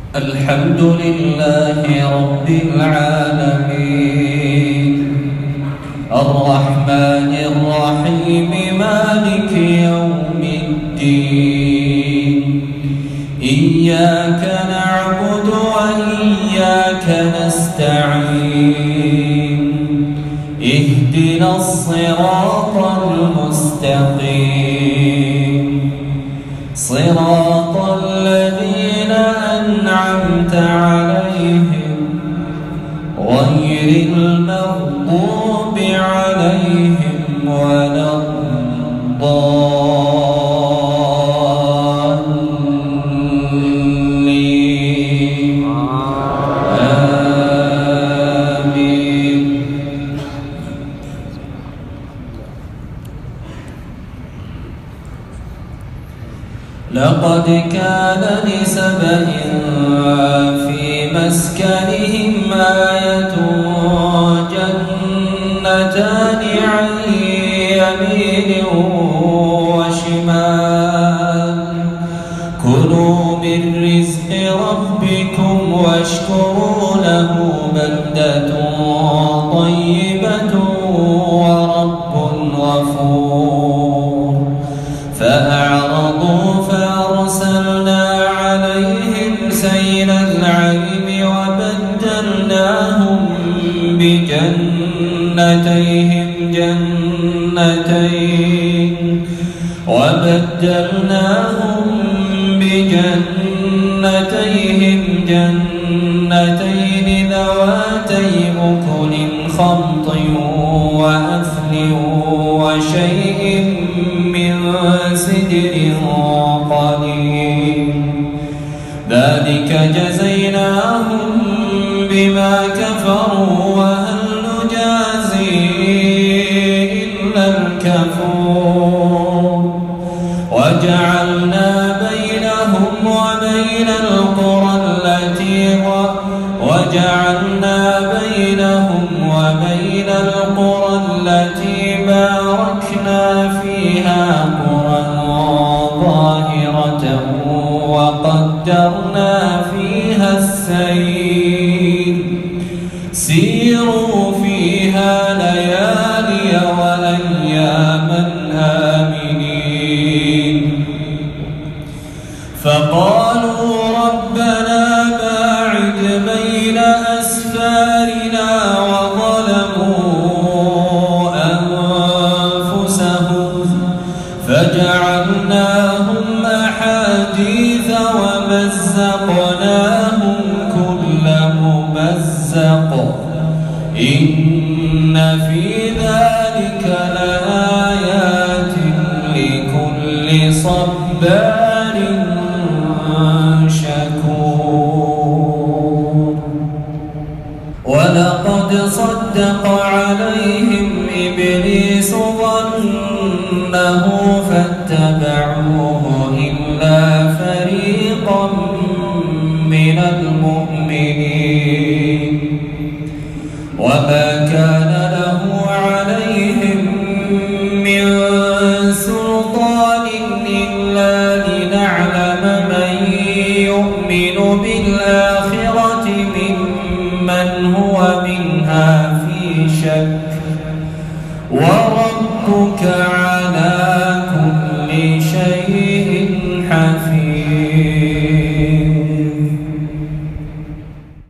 الحمد لله رب العالمين الرحمن الرحيم مالك يوم الدين إياك نعبد وإياك نستعين اهدنا الصراط المستقيم صراط الذين أنعمت عليهم غير المغضوب عليهم ولا الضالين آمين. لقد كان لسبإ في مسكنهم آية جنتان عن يمين وشمال كلوا من رزق ربكم واشكروا له بلدة طيبة ورب غفور فأعرضوا فأرسلنا عليهم سيل العرم وبدلناهم بجنتيهم جنتين ذواتي أكل خمط وأثل وشيء من سدر قليل ذلك جزيناهم بما كفروا وهل نجازي إلا الكفور وجعلنا بينهم وبين القرى التي باركنا فيها قرى ظاهرة وقدرنا فيها السير سيروا فيها ليالي وأياما آمنين فقالوا ربنا باعد بين أسفارنا وظلموا أنفسهم فجعلناهم أحاديث ومزقناهم كل ممزق إن في ذلك لآيات لكل صبار شكور ولقد صدق عليهم إبليس ظنه فاتبعوه إلا فريقا من المؤمنين وما كان له عليهم من سلطان إلا لنعلم من يؤمن بالآخرة ممن هو منها في شك وربك